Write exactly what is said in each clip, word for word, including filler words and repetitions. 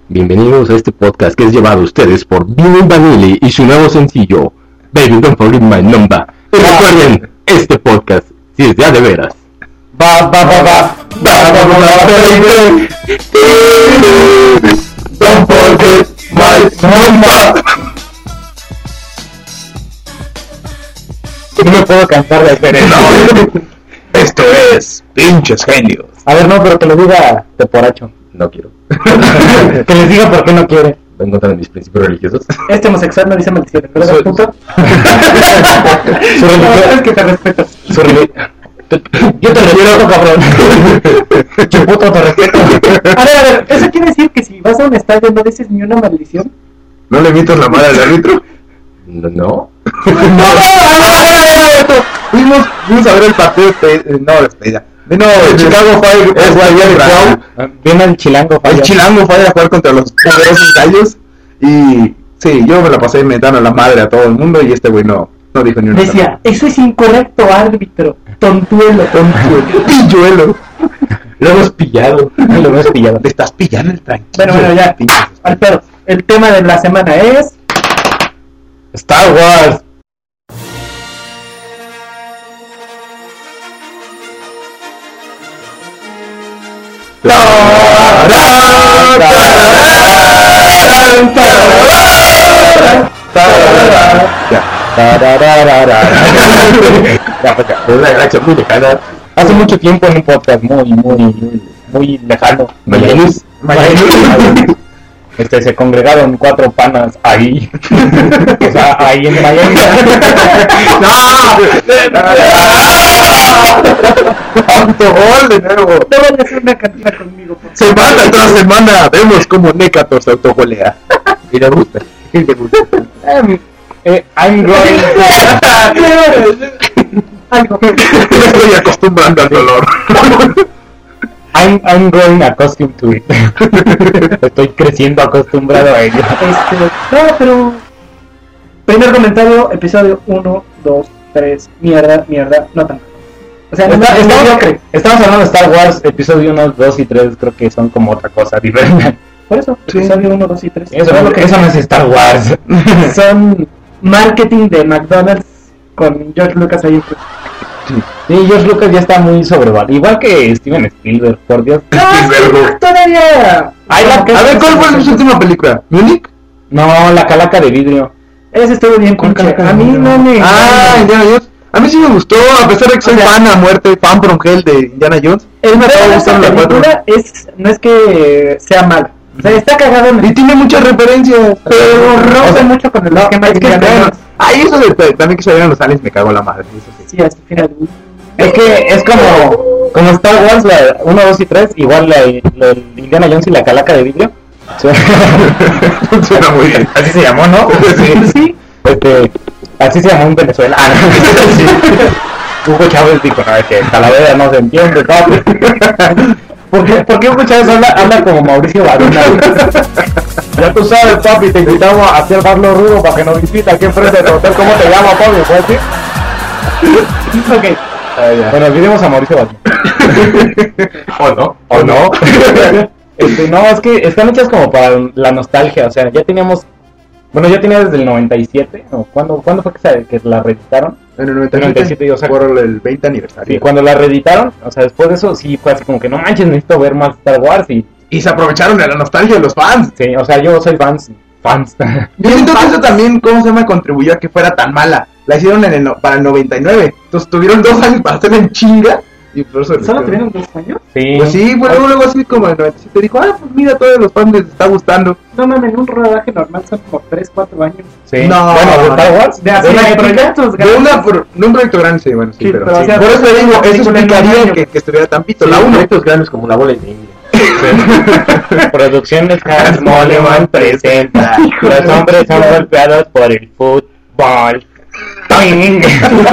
Bienvenidos a este podcast que es llevado a ustedes por Vinny Vanilli y su nuevo sencillo, Baby Don't Forget My Number. Y recuerden, este podcast, si es ya de veras. Ba, ba, ba, ba, ba, ba, ba, ba, baby. Don't forget my number. No me puedo cansar de hacer eso. Esto es Pinches Genios. A ver, no, pero que lo diga Teporacho. No quiero. Que les diga por qué no quiere. ¿Va en contra de mis principios religiosos? Este homosexual no dice maldiciones, ¿verdad, Soy- puto? Su religión Es que te respeto. Su religión. Yo te respeto, cabrón. Chuputo, te respeto. A ver, a ver, ¿eso quiere decir que si vas a un estadio no dices ni una maldición? ¿No le mientas la madre al árbitro? No. ¿No? Fuimos, fuimos a ver el partido de, eh, no, despedida. Vino el Chicago Fire, Es contra- Viene el chilango, el Chilango Fire a jugar contra los poderosos gallos. Y sí, yo me la pasé inventando a la madre a todo el mundo y este güey no, no dijo ni una Decía, eso es incorrecto, árbitro. Tontuelo. palabra. Pilluelo. Lo hemos pillado. Lo hemos pillado. Te estás pillando el tranquilo. Bueno, bueno, ya. Al pedo. El tema de la semana es... Star Wars. Ya. Tarararara. Ya, pues ya. Es una galaxia muy lejana. Hace mucho tiempo en un podcast muy, muy, muy, muy lejano. Mayanus. Mayanus. Este, se congregaron cuatro panas ahí. O sea, ahí en Miami. Autogol de nuevo. Debo de hacer una cantina conmigo, por favor. Semana tras semana vemos como Nécator se autogolea. Y le gusta. Y le gusta. Um, eh, I'm growing. Algo. Me estoy acostumbrando al dolor. I'm, I'm growing accustomed to it. Estoy creciendo acostumbrado a ello. Este, no, pero... Primer comentario, episodio uno, dos, tres, mierda, mierda, no tanto. O sea, no Está- es estamos, mediocre. estamos hablando de Star Wars, episodio uno, dos y tres, creo que son como otra cosa diferente. Por eso, Sí. episodio uno, dos y tres. Eso, no, eso no es Star Wars. Son marketing de McDonald's con George Lucas ahí. Sí, George Lucas ya está muy sobrevalorado. Igual que Steven Spielberg, por Dios. Spielberg. Todavía... Ay, la- A ver, ¿cuál fue su última película? ¿Munich? No, la calaca de vidrio. Ese estuvo bien ¿Cuál pinche. carajo? A mí no me... Ah, Indiana Jones. A mí sí me gustó, a pesar de que soy O sea, fan a muerte, fan from hell de Indiana Jones. El me motor acaba de esa gustando la cuatro. película es, no es que sea mala. O sea, está cagado en Y tiene muchas referencias. pero rompe O sea, mucho con el no, esquema es de que Indiana bueno, Jones. ay, eso de también que salieron los aliens me cagó la madre. Eso sí. Sí, hasta el final. Es que es como, como Star Wars, la uno, dos y tres, igual la, la Indiana Jones y la calaca de vidrio. Funciona muy bien. Así se llamó, ¿no? Sí. Sí, Este, así se llamó en Venezuela. Ah, no. Sí. Hugo Chávez dijo, no, es que Talavera no se entiende, papi. ¿Por qué, ¿Por qué Hugo Chávez habla, habla como Mauricio Baruna? Ya tú sabes, papi, te invitamos a hacer Barlo Rudo para que nos visita aquí enfrente del hotel. ¿Cómo te llamas, papi? ¿Puedes decir? ok. Bueno, olvidemos a Mauricio Baruna. ¿O no? ¿O no? Este, no, es que están hechas como para la nostalgia, o sea, ya teníamos... Bueno, ya tenía desde el noventa y siete, ¿no? ¿Cuándo, ¿cuándo fue que, se, que la reeditaron? En el noventa y siete, noventa y siete, o sea, por el veinte aniversario. Sí, cuando la reeditaron, o sea, después de eso sí fue así como que no manches, necesito ver más Star Wars y... Y se aprovecharon de la nostalgia de los fans. Sí, o sea, yo soy fans, fans. Yo siento que eso también, ¿cómo se llama? Contribuyó a que fuera tan mala. La hicieron en el no- para el noventa y nueve. Entonces tuvieron dos años para hacerla en chinga. Y por eso ¿Solo tuvieron dos años? Sí. Pues sí, fue luego, luego así como en el noventa y siete. Dijo, ah, pues mira, a todos los fans les está gustando. No mames, en un rodaje normal son como tres, cuatro años. Sí. No. Bueno, de Star Wars, De de hacer una épica. proyectos De grandes. una, por, de un proyecto grande, sí, bueno, sí, Sí, pero, pero, sí. o sea, Por eso te digo, eso película en un explicaría año. que, que estuviera tan pito. Sí, La uno. proyectos grandes como la bola de India. Producciones Hans Moleman presenta Los hombres son golpeados por el fútbol. ¡Toing!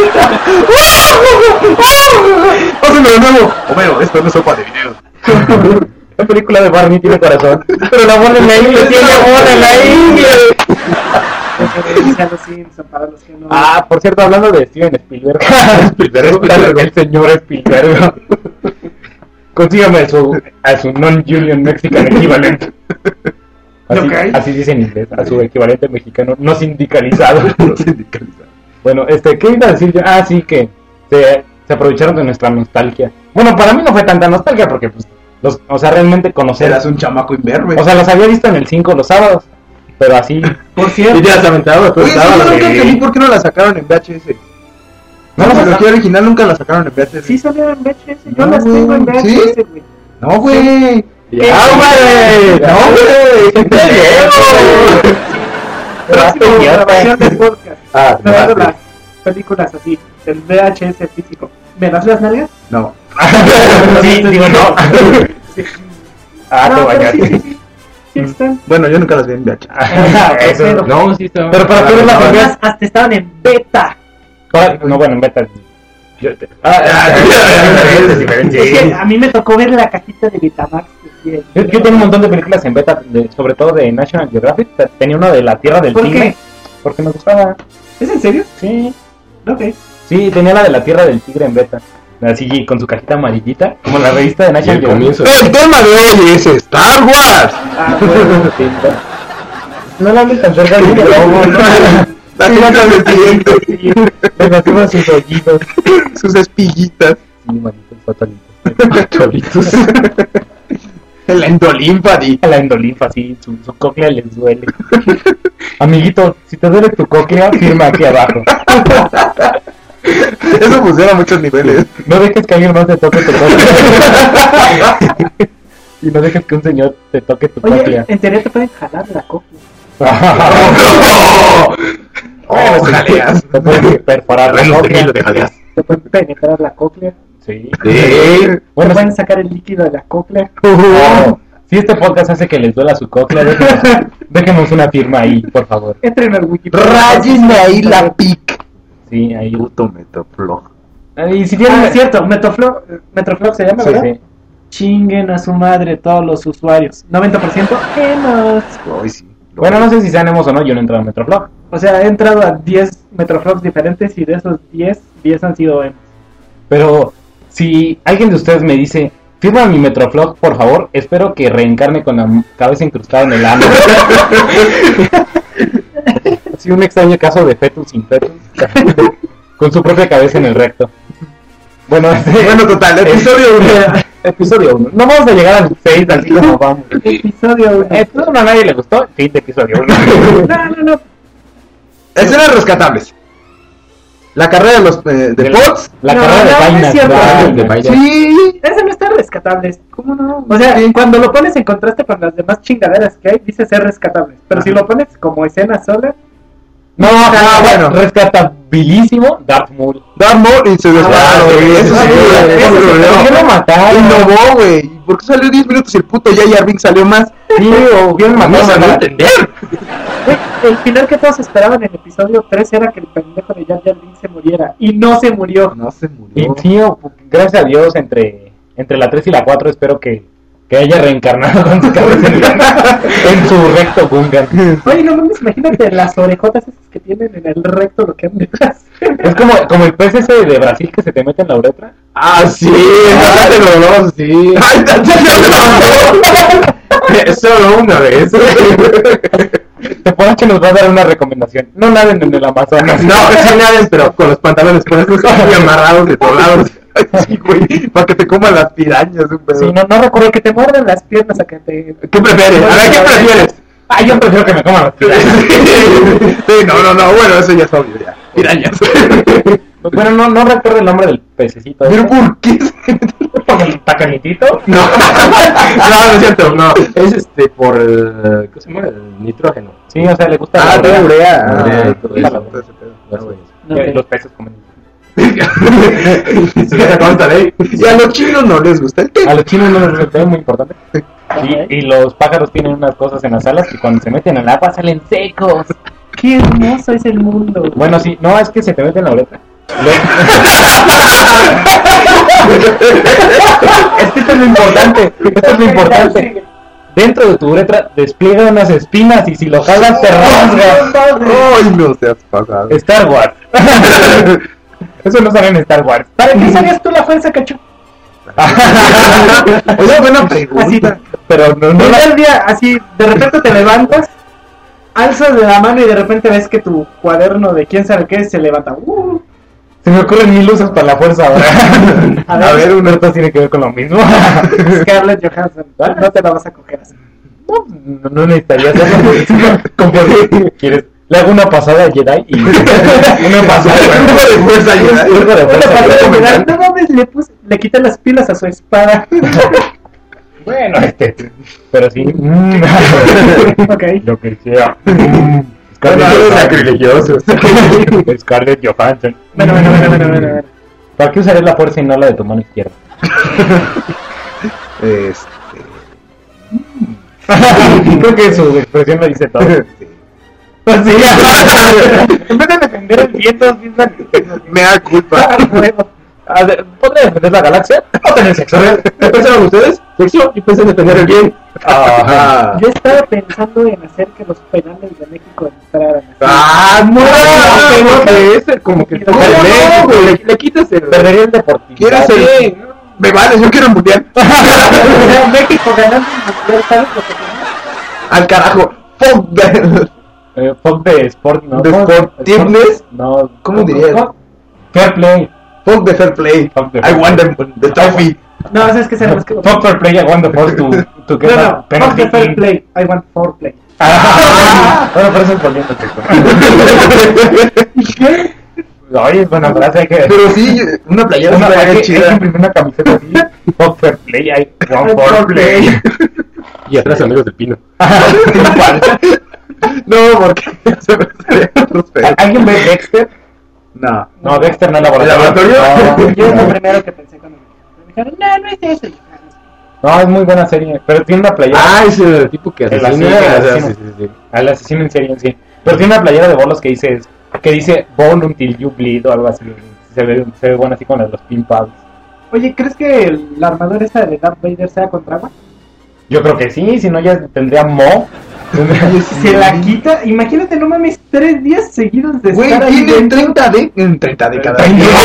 Pásenlo de nuevo. Homero, esto no es sopa de video. La película de Barney tiene corazón, pero la bola en la ingle tiene bola en la ingle. Referencia a los Simpsons para los que no. Ah, por cierto, hablando de Steven Spielberg. Spielberg, el señor Spielberg. Consígame a su, a su non-Julian Mexican equivalente. Así, Ok. así dice en inglés, a su equivalente mexicano no sindicalizado. No sindicalizado. Bueno, este, ¿qué iba a decir yo? Ah, sí, que se, se aprovecharon de nuestra nostalgia. Bueno, para mí no fue tanta nostalgia porque, pues, los, o sea, realmente conocer. Eras un chamaco imberbe. O sea, los había visto en el cinco los sábados, pero así. Por ¿Y cierto, te has aventado? Oye, sí, yo nunca entendí Sí. por qué no la sacaron en V H S. No, No, la la sacaron. trilogía original nunca la sacaron en V H S. sí salieron en V H S. Yo No, las tengo en güey. V H S, güey. No, güey. ¡Ya, güey! ¡No, güey! ¡Qué pendejo! Próximo grabación de podcast. Ah, Me das no, las películas así, del V H S físico. ¿Me das las nalgas? No. Sí, digo no. Sí. Ah, te No, pero sí, bañaste. sí, sí. Sí están. Bueno, yo nunca las vi en V H S. Eso. No, sí estaba. Pero para tú eres la Ah, primera- Además, hasta estaban en beta. Para- No, bueno, en beta. Yo te- Ah, ah, es diferente. Es que a mí me tocó ver la cajita de Betamax. que sí, Yo, yo tengo un montón de películas en beta, de- sobre todo de National Geographic. Tenía una de La Tierra del ¿Por Tigre. qué? Porque me gustaba. ¿Es en serio? Sí. Ok. Sí, tenía la de La Tierra del Tigre en beta. Así con su cajita amarillita, como la revista de Y National el Geographic. comienzo. El tema de hoy es Star Wars. Ah, bueno. Sí, no la hables tan cerca de mí, no, no. La tierra del siguiente. Les hacemos sus hoyitos. Sus espiguitas. Sí, manitos, fatalitos. Cholitos. La endolimpa, di. A la endolinfa, sí, su, su cóclea les duele. Amiguito, si te duele tu cóclea, firma aquí abajo. Eso funciona a muchos niveles. No dejes que alguien más te toque tu cóclea. Y no dejes que un señor te toque tu Oye, cóclea. en teoría te pueden jalar la cóclea. Oh, jaleas. Te pueden perforar la Terreno cóclea. temido de jaleas. Te pueden penetrar la cóclea. Sí. Sí. Te Bueno, pueden sacar el líquido de la cóclea. no. Si este podcast hace que les duela su cóclea, déjenos, déjenos una firma ahí, por favor. Entren al Wikipedia. Ráyenme ahí la pic. Sí, ahí. Puto Metaflog. Y si tienen... Ah, es cierto, Metroflog, Metroflog se llama, Sí, ¿verdad? sí. Chinguen a su madre todos los usuarios. noventa por ciento hemos. Ay, sí. Bueno, no sé si sean emos o no, yo no he entrado a Metroflog. O sea, he entrado a diez Metroflogs diferentes y de esos diez, diez han sido emos. Pero si alguien de ustedes me dice, firma mi Metroflog, por favor, espero que reencarne con la cabeza incrustada en el ano. Así un extraño caso de fetus sin fetus, con su propia cabeza en el recto. Bueno, este, Bueno, total, episodio uno. episodio uno. No vamos a llegar al seis, así como vamos. Episodio uno. Esto no a nadie le gustó, fin de episodio uno. No, no, no. Escenas rescatables. La carrera de los eh, de De la- bots. La No, carrera de no, no es vainas. cierto. vainas. De vainas. Sí. Ese no está rescatable. ¿Cómo no? O sea, Sí. cuando lo pones en contraste con las demás chingaderas que hay, dice ser rescatable. Pero si lo pones como escena sola, No, Ah, bueno, bueno. rescatabilísimo Darth Maul. Darth Maul y se desmayó. Ah, güey. sí, Eso sí, sí, sí, güey. sí, Eso sí, sí, sí, ¿Por qué lo mataron? Innovó, güey. ¿Por qué salió diez minutos y el puto J J Binks salió más? Sí, o hubieran No matado se a va a la- entender. güey, el final que todos esperaban en el episodio tres era que el pendejo de Jar Jar Binks se muriera. Y no se murió. No se Y murió. tío, gracias a Dios, entre, entre la tres y la cuatro, espero que, que haya reencarnado con su cabeza en, en su recto Gungan. Oye, no mames, imagínate las orejotas esas que tienen en el recto lo que han de hacer. Es como, como el pez ese de Brasil que se te mete en la uretra. Ah, sí, no te dolor, sí. Ay, Es solo una vez. Te pones que nos va a dar una recomendación. No naden en el Amazonas. No, sí naden, pero con los pantalones por eso están muy amarrados de todos lados. Sí, güey. Para que te coman las pirañas, un pedo. Sí, no, no recuerdo Que te muerden las piernas a que te... ¿Qué prefieres? A ver, ¿qué prefieres? Ah, yo prefiero que me coman las pirañas. Sí, no, no, no. Bueno, eso ya es obvio, ya. Pirañas. Bueno, no, no recuerdo el nombre del pececito. Pero ¿por qué? ¿Tacanitito? No, no, no es cierto, no. Es este por el. ¿Qué se llama? El nitrógeno. Sí, o sea, le gusta Ah, la te urea. urea. Ah, Ah, todo eso, eso. todo ese pedo. No, güey. No, Que ok. los peces comen. Sí, se cuenta de Y a los chinos no les gusta el té. A los chinos no les resulta muy importante. Y, y los pájaros tienen unas cosas en las alas que cuando se meten al agua salen secos. Qué hermoso es el mundo. Bueno, sí, no, es que se te mete en la uretra. Lo- es que esto es lo importante. Esto es lo importante. Dentro de tu uretra despliega unas espinas y si lo jalas te rasgas. Ay, no seas pasado. Star Wars. Eso no sale en Star Wars. ¿Para qué sabías tú la fuerza, cacho? Oye, buena pregunta. Pero no, no Primer la... día, así, de repente te levantas, alzas de la mano y de repente ves que tu cuaderno de quién sabe qué se levanta. Uh, Se me ocurren mil usos para la fuerza ahora. A A ver. ver, un otro tiene que ver con lo mismo. Scarlett Johansson. No te la vas a coger así. No, no, no necesitaría hacerlo. Conforme quieres. Le hago una pasada a Jedi y una pasada Algo de fuerza, Algo Jedi. de Bueno, fuerza. para terminar, no mames, le, puse, le quité las pilas a su espada. Bueno, este. Pero sí. mm, Ok. Lo que sea. Bueno, Scarlett algo Johansson. sacrilegioso. Scarlett Johansson. Bueno, bueno, bueno, bueno, bueno, bueno. ¿Para qué usaré la fuerza y no la de tu mano izquierda? Este. Creo que su expresión lo dice todo. Sí. En vez de defender el viento, piensan que Me da culpa. A ver, ¿podría defender la galaxia? ¿O tener sexo? ¿Qué pensaron ustedes? Sexo y pensé en defender el bien. Ajá. yo estaba pensando en hacer que los penales de México entraran. Ah, no. No, que ese como que ¿Cómo toca el no, México, güey? le, le quitas el... Perdería el deportivo. ¿Quieres el.? Me vale, yo quiero el mundial. México ganando el mundial, ¿sabes lo que tiene? Al carajo. Fuck that. Eh, fuck de sport, ¿no? ¿De ¿Cómo? sportiveness? Sport- No. ¿Cómo dirías? fuck? Fair play. Fuck the fair play. Fuck the I fair want them the trophy. No, es que sabemos que. Fuck fair play, I want the force to... to get No, that no, fuck penalty the fair in. play, I want four play. Ah, bueno, pero eso es volviendo al texto. Oye, es buena frase, hay que... Pero sí, una playera Una, una hay, que, hay que chida. imprimir una camiseta así. Fuck fair play, I want Fair fair play. Y atrás amigos del Pino. No, porque se me salían otros pedos. ¿Alguien ve Dexter? No. No, Dexter no es laboratorio. ¿El laboratorio? Yo es lo No, primero que pensé cuando me dijeron, no, no es eso. no, es muy buena serie, pero tiene una playera. Ah, ese tipo que El asesina. asesino, el o sea, asesino. sí, sí, sí. Al asesino en serie en sí. Pero tiene una playera de bolos que dice que dice Bone until you bleed o algo así. Se ve, se ve bueno así con los pin pads. Oye, ¿crees que el- la armadura esta de Darth Vader sea contra agua? Yo creo que sí, si no ya tendría Mo. Se la quita, imagínate, no mames, tres días seguidos de Güey, estar ahí tiene dentro. treinta de... en treinta décadas.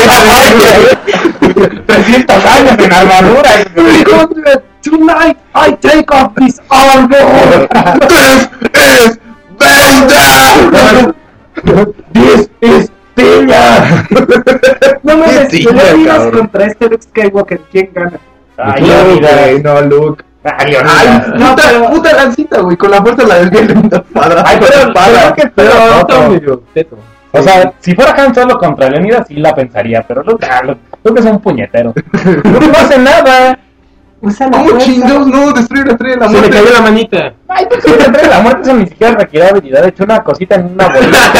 trescientos años en armadura. Tonight I take off this armor. ¡This is Vader! This is Pilla. No mames, Sí, Leonidas cabrón. contra este Luke Skywalker, ¿quién gana? Ay, Luke, Leonidas. güey, no, Luke. Ay, Ay, Leonidas. No, puta, pero- puta lancita, güey, con la fuerza la desvía una espada. Ay, pero- espada. pero que- Pero Pero está otro. medio teto. O sea, si fuera Han Solo contra Leonidas, sí la pensaría, pero Luke, ah, Luke, Luke es un puñetero. Luke no hace nada. Usa la ¿Cómo fuerza. chingados? No, destruir la estrella de la Se le muerte. cayó la manita. Ay, pues si le la muerte, eso ni siquiera requiere habilidad. He hecho una cosita en una bolita.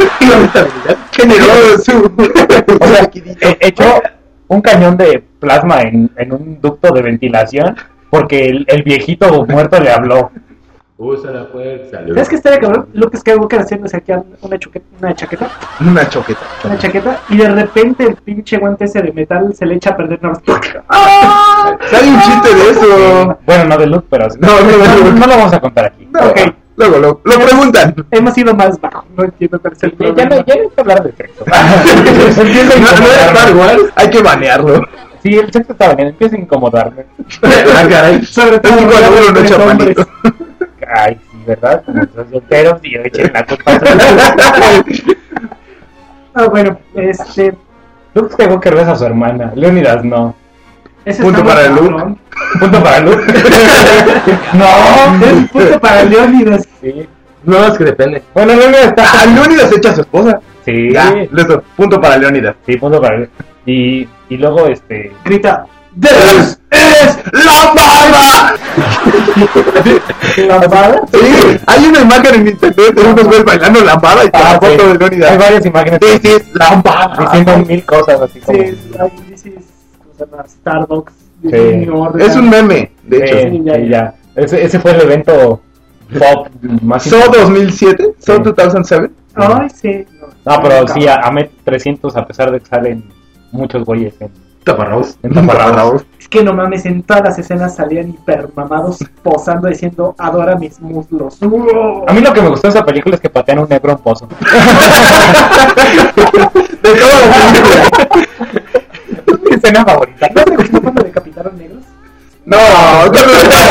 Generó su... O sea, he hecho un cañón de plasma en, en un ducto de ventilación porque el, el viejito muerto le habló. Usa la fuerza. ¿Sabes qué estaría cabrón? Luke Skywalker haciéndose aquí una, choque- una chaqueta, Una choqueta. una chaqueta, y de repente el pinche guante ese de metal se le echa a perder nada más. ¡Ah! Hay un chiste de eso. Bueno, no de Luke, pero No, no, no, no. no lo vamos a contar aquí. No, Ok. Luego lo, lo preguntan. Hemos ido más bajo, no entiendo cuál es el Ya, ya, no, problema. ya no hay que hablar de sexo. Empieza a No, no es incomodarme. Star Wars. Hay que banearlo. Sí, el sexo está bien, empieza a incomodarme. Ah, caray. Sobre todo Es igual cuando uno no tres echa hombres. panito. Ay, sí, ¿verdad? Como son solteros y echen la culpa. Ah, bueno, este... Luke Skywalker besa a su hermana, Leonidas no. ese Punto está para muy Luke. cabrón. Punto para Luke. No. Es punto para Leónidas. Sí. No, es que depende. Bueno, Leonidas está. Ah, Leonidas echa a su esposa. Sí. Ya, listo. Punto para Leonidas. Sí, punto para Luke. Y, y luego, este. Grita, ¡This is la barba! ¿lambada? Sí, hay una imagen en internet de unos güeyes bailando lambada y con la Ah, sí. foto de Leonidas. Hay varias imágenes This is lambada. diciendo mil cosas así como. Sí, hay dices, ¿cómo se llama? Starbucks, Sí. Disney Order. Es un meme, de hecho. Sí, Sí, ya, sí, ya. ya. Ese, ese fue el evento pop más So dos mil siete, So Sí. dos mil siete. Ay, sí. No, pero sí, a, a Met trescientos, a pesar de que salen muchos güeyes en, Taparrabos. en taparrabos. Es que no mames, en todas las escenas salían hipermamados posando diciendo, adora mis muslos. A mí lo que me gustó de esa película es que patean un negro en pozo. De todas las películas. Mi escena favorita. ¿No te gustó cuando decapitaron No, no,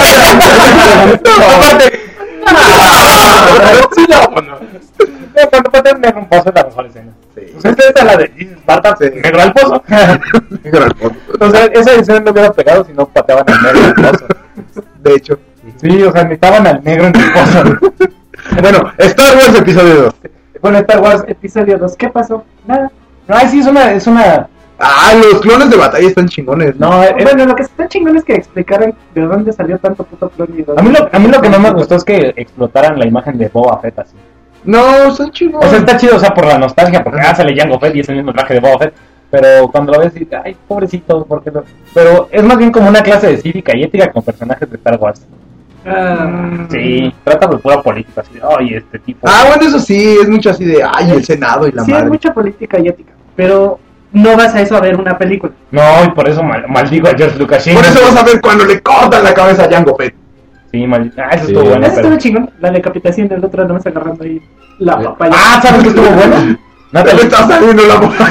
aparte. Sí, no, no. Cuando patean un negro un pozo es la mejor escena. Sí. Pues esta es la de Esparta, Sí. negro al pozo. O sea, esa escena no hubiera pegado si no pateaban al negro en el pozo. De hecho. Sí, o sea, necesitaban al negro en el pozo. Bueno, Star Wars episodio dos. Bueno, Star Wars. Episodio dos, ¿qué pasó? Nada. Ay, sí, es una. Es una... Ah, los clones de batalla están chingones. No, eh, Bueno, lo que está chingón es que explicaran de dónde salió tanto puto clon y dónde- a mí, lo, a mí lo que no me gustó es que explotaran la imagen de Boba Fett así. No, son O chingones. sea, está chido, o sea, por la nostalgia, porque ah, sale Jango Fett y es el mismo traje de Boba Fett. Pero cuando lo ves, dices, ay, pobrecito, porque no? Pero es más bien como una clase de cívica y ética con personajes de Star Wars. Ah, Sí, trata de pura política, así de, ay, este tipo. Ah, bueno, eso sí, es mucho así de, ay, el Senado y la sí, hay madre. mucha política y ética, pero no vas a eso a ver una película. No, y por eso mal, maldigo a George Lucas. Por eso vas a ver cuando le cortan la cabeza a Jango Fett. Sí, mal... Ah, eso Sí. estuvo bueno, Ese pero... estuvo chingón, la decapitación del otro nomás agarrando ahí la papaya. Ah, ¿sabes qué estuvo bueno? Ya le Natalie, está saliendo la boca.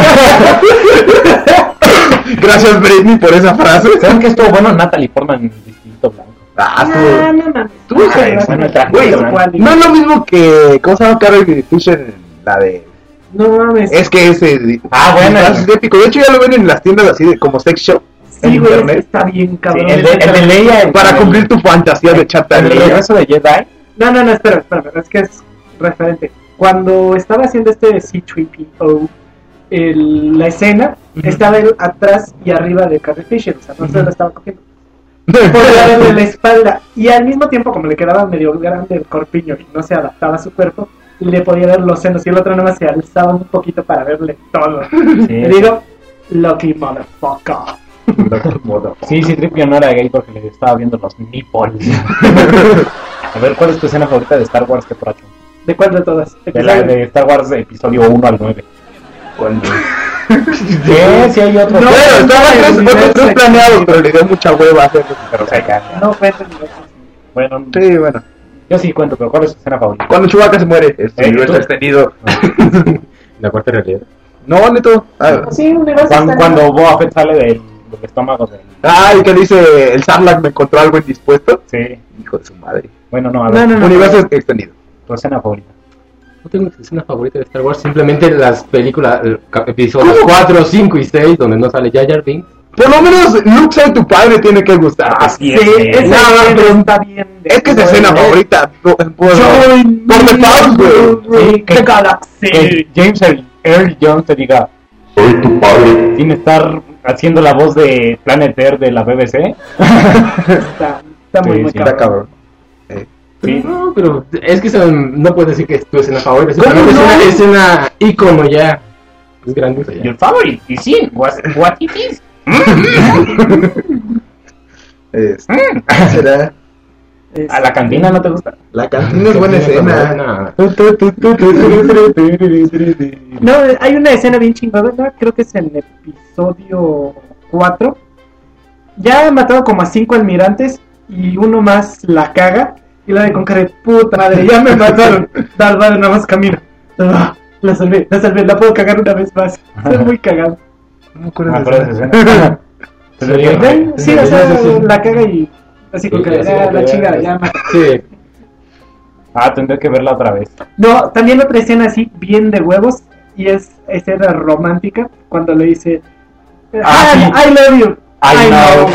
Gracias, Britney, por esa frase. ¿saben qué estuvo bueno? Natalie Portman en Distrito Blanco. Ah, Ah, estuvo- no mames. Tú, Ah, güey, no, bueno, no, el traje güey, de ¿cuál? Blanco. no es lo mismo que, ¿cómo se llama Carrie Fisher en la de? No mames. Es que ese... Ah, bueno. Es épico. De hecho, ya lo ven en las tiendas así de como sex shop. en Sí, güey, internet. está bien cabrón. Sí, el de, el de Leia... Para cumplir tu fantasía de chata. El regreso de Jedi. No, no, no, espera, espera, es que es referente. Cuando estaba haciendo este C tres P O, el, la escena, Ujú. estaba él atrás y arriba de Carrie Fisher, o sea, no se Ujú. lo estaba cogiendo. Podía verle la espalda, y al mismo tiempo, como le quedaba medio grande el corpiño y no se adaptaba a su cuerpo, le podía ver los senos, y el otro nomás se alzaba un poquito para verle todo. Le digo, lucky motherfucker. Sí, sí, Tripio no era gay porque le estaba viendo los nipples. A ver, ¿cuál es tu escena favorita de Star Wars? ¿Qué procho? ¿De cuál de todas? De la de Star Wars de episodio uno al nueve. Cuando... Sí, sí hay otro. No, Bueno, estaban no, tres, no, otros no, tres no, planeados, pero le dio mucha hueva hacerlo. Pero se cae. No, cuenten, no. Bueno, Sí, bueno. yo sí cuento, pero ¿cuál es tu escena favorita? Cuando Chewbacca se muere, este Eh, universo tú- extendido. La cuarta realidad. No, neto. Ah, Sí, un universo Cuando, está- cuando Boba Fett sale del, del estómago del... ah, y que dice, el Sarlacc me encontró algo indispuesto. Sí. Hijo de su madre. Bueno, no, a No, ver, no, no. Universo extendido. tu escena favorita. No tengo una escena favorita de Star Wars, simplemente las películas, el cap- episodios cuatro, cinco y seis, donde no sale Jar Jar Binks. Por lo menos Luke soy tu padre tiene que gustar. Así Sí, es. esa No, escena pero- está bien. Es que es escena favorita. Por, por, por The House, güey. Sí, que, The Galaxy. que James Earl, Earl Jones te diga, Soy tu padre. sin estar haciendo la voz de Planet Earth de la B B C. Está, está muy, Sí, muy sí, Está cabrón. cabrón. Eh, Sí. No, pero es que eso no puedes decir que es tu escena favorita. ¿Cómo simplemente no? es una escena ícono ya. Es grandiosa ya. Your favorite is in what, what it is. es- será. Es- ¿A la cantina no te gusta? La cantina es buena escena. No, hay una escena bien chingada, ¿no? Creo que es en el episodio cuatro. Ya han matado como a cinco almirantes y uno más la caga. Y la de con cara de puta madre, ya me mataron. Dale, vale, nada más camino. Ah, la salvé, la salvé, la puedo cagar una vez más. Es muy cagado. No me acuerdo Me de acuerdo esa de esa escena. escena. Sí, sí, o sea, la caga y así con Sí, cara así de como ah, la que chingada, ya- ya mata. Sí. Ah, tendré que verla otra vez. No, también otra escena así, bien de huevos, y es escena romántica, cuando le dice, Ah, "Hi, sí. I love you. I know.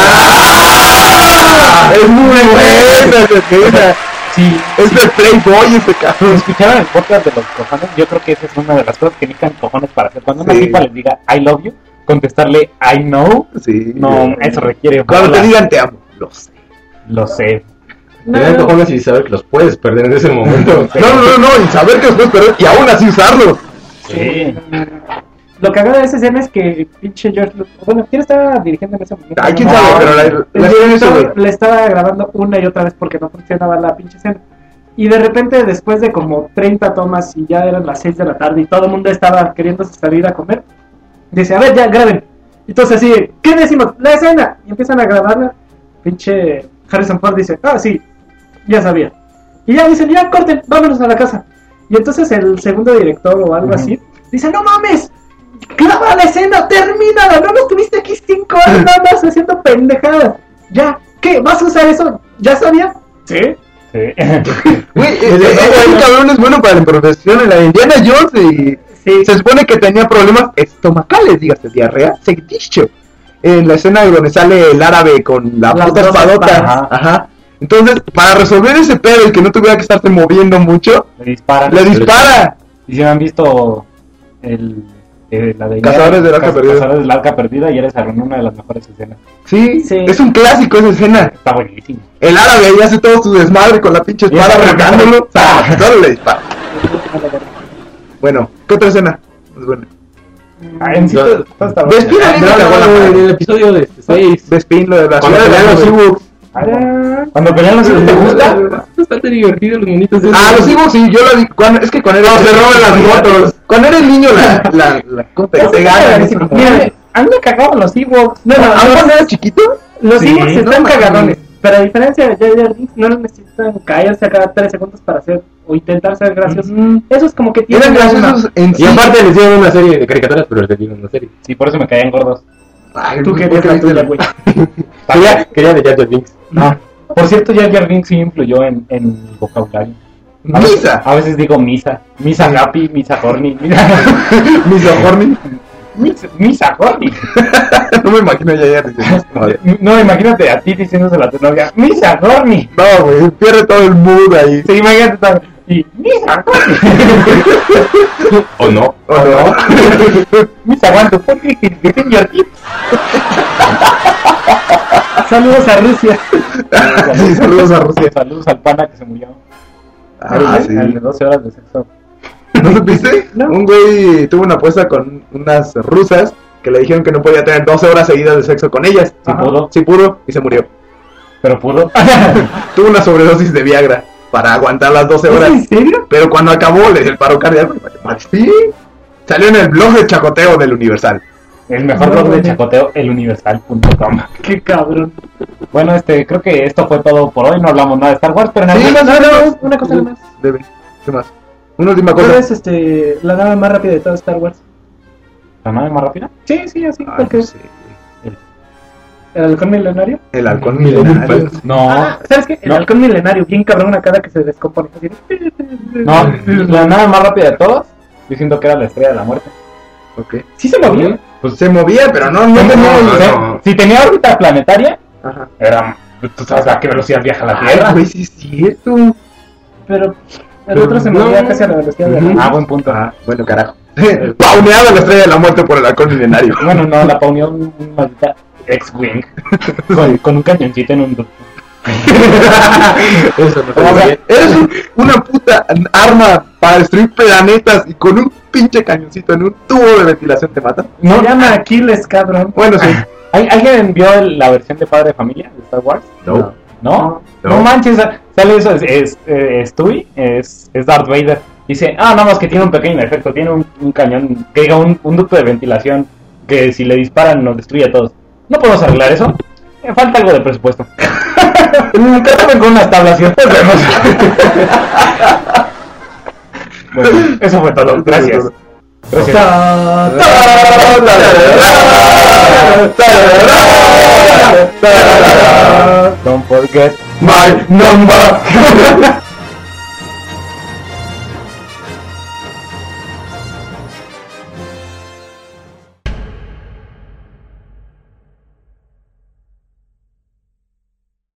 Ah, es muy buena esa escena. Sí, Es de Playboy ese si cabrón. escucharon el podcast de los cojones, yo creo que esa es una de las cosas que necesitan cojones para hacer. Cuando una Sí. tipa les diga I love you, contestarle I know, Sí. no, eso requiere Cuando te bola. digan te amo. Lo sé. Lo sé. No, Tener no, cojones y saber que los puedes perder en ese momento. No, no, no, no. Y saber que después perder y aún así usarlo. Sí. Lo cagado de esa escena es que pinche George Lucas, bueno, ¿quién estaba dirigiendo en ese momento? Ay, quién No, sabe, pero la, el la escena hizo, director güey. le estaba grabando una y otra vez porque no funcionaba la pinche escena. Y de repente, después de como treinta tomas y ya eran las seis de la tarde y todo el mundo estaba queriéndose salir a comer, dice, a ver, ya, graben. Entonces así, ¿qué decimos? La escena. Y empiezan a grabarla. Pinche Harrison Ford dice, ah, sí, ya sabía. Y ya dicen, ya, corten, vámonos a la casa. Y entonces el segundo director o algo Ujú. así, dice, no mames, graba la escena, termínala, no nos tuviste aquí cinco horas nada más haciendo pendejadas. ya, ¿qué? ¿Vas a usar eso? ¿Ya sabía? Sí. Sí. Güey, eh, eh, ese cabrón es bueno para la improvisación en la Indiana Jones y Sí. se supone que tenía problemas estomacales, dígase, diarrea, se dicho. En la escena donde sale el árabe con la Las puta dos espadota. espadas. Ajá. Ajá. Entonces, para resolver ese pedo y que no tuviera que estarse moviendo mucho, Le disparan. le dispara. Y si me han visto el, el- la de Cazadores del Arca Caz- Perdida. Cazadores del Arca Perdida, y eres arruinó una de las mejores escenas. Sí, Sí. es un clásico esa escena. Está buenísimo. El árabe ahí hace todo su desmadre con la pinche Y espada ese arrancándolo. Ah. Solo le dispara. Bueno, ¿qué otra escena? Es buena. Ah, en sí, No. todo- todo está Ves, bueno. mira, No, no, no, en el episodio de seis. Despin, lo de la Cuando ciudad de pelean los los Ewoks. Ah, Cuando pelean los hijos, ¿te gusta? Bastante divertido los monitos. esos. Ah, los Ewoks, sí, yo la vi. Cuando, es que cuando era. No, se roban las motos. Cuando era el niño, la. la, la ¿cómo te, te ganan? Mira, a mí me cagaban los Ewoks. No, no, ¿Aún cuando era chiquito? Los Sí, Ewoks no están mames. cagadones, pero a diferencia de Jar Jar Binks, no necesitan caerse a cada tres segundos para hacer o intentar ser graciosos. Eso es como que tienen Eran graciosos en sí. Y aparte les dieron una serie de caricaturas, pero les dieron una serie. Sí, por eso me caían gordos. Ay, Tú ¿por querías qué la viste tuya, la- güey. Quería, quería de Jar Jar Binks. Ah, por cierto, Jar Jar Binks sí influyó en, en mi vocabulario. A veces- Misa. A veces digo misa. Misa happy, misa horny. Misa, Misa horny. misa, misa horny. No me imagino ya ya diciendo. Madre. No, imagínate a ti diciéndoselo a tu novia. Misa horny. No, güey, pierde todo el mood ahí. Sí, imagínate todo. Y misa horny. ¿O no? ¿O no? Misa aguanto. ¿Por qué? Dicen your tips. Saludos a Rusia. Sí, saludos a Rusia. Saludos al pana que se murió. Ah, el, sí. el de doce horas de sexo. ¿No supiste? No. Un güey tuvo una apuesta con unas rusas que le dijeron que no podía tener doce horas seguidas de sexo con ellas. Sí pudo. Sí pudo y se murió. Pero pudo. Tuvo una sobredosis de Viagra para aguantar las doce horas. ¿En serio? Pero cuando acabó le dio el paro cardíaco. Sí. Salió en el blog de chacoteo del Universal. El mejor No, blog de güey. chacoteo, el universal punto com. Qué cabrón. Bueno, este, creo que esto fue todo por hoy. No hablamos nada de Star Wars, pero en Sí, algún no, no, no. Una cosa más. Debe. ¿Qué más? Una última ¿Cuál cosa. es este, la nave más rápida de todo Star Wars? ¿La nave más rápida? Sí, sí, así. Ah, porque no sé, güey. ¿El halcón milenario? El halcón Millennium milenario. Falcon. No, Ah, ¿sabes qué? El No. halcón milenario, bien cabrón, una cara que se descompone. Así de- no, la nave más rápida de todos, yo siento que era la estrella de la muerte. Ok. ¿Sí se movía? Pues se movía, pero no, no No, tenía. no, no, o sea, no. Si tenía órbita planetaria, Ajá. era. Tú sabes a qué velocidad viaja la Ay, Tierra. güey, sí es cierto. Pero el Pero otro se no. movía casi a la velocidad de la Ujú. luz. Ah, buen punto. Ah, bueno, carajo. Pauneada la estrella de la muerte por el halcón milenario. Bueno, no, la pauneó un un maldita X-Wing con, con un cañoncito en un ducto. Eso no O sea, está bien. eres un- una puta arma para destruir planetas y con un pinche cañoncito en un tubo de ventilación te mata. No, Se llama Aquiles, cabrón. Bueno, sí. ¿Al- ¿Alguien vio el- la versión de Padre de Familia de Star Wars? No. ¿No? No. No manches, sale eso, es, es, eh, Stewie, es, es Darth Vader. Dice, ah, nada más que tiene un pequeño efecto, tiene un, un cañón, que diga un, un ducto de ventilación que si le disparan nos destruye a todos. ¿No podemos arreglar eso? Eh, falta algo de presupuesto. Cállame con unas tablas y después vemos. Bueno, eso fue todo. Gracias. Gracias. Ta- Don't forget My number.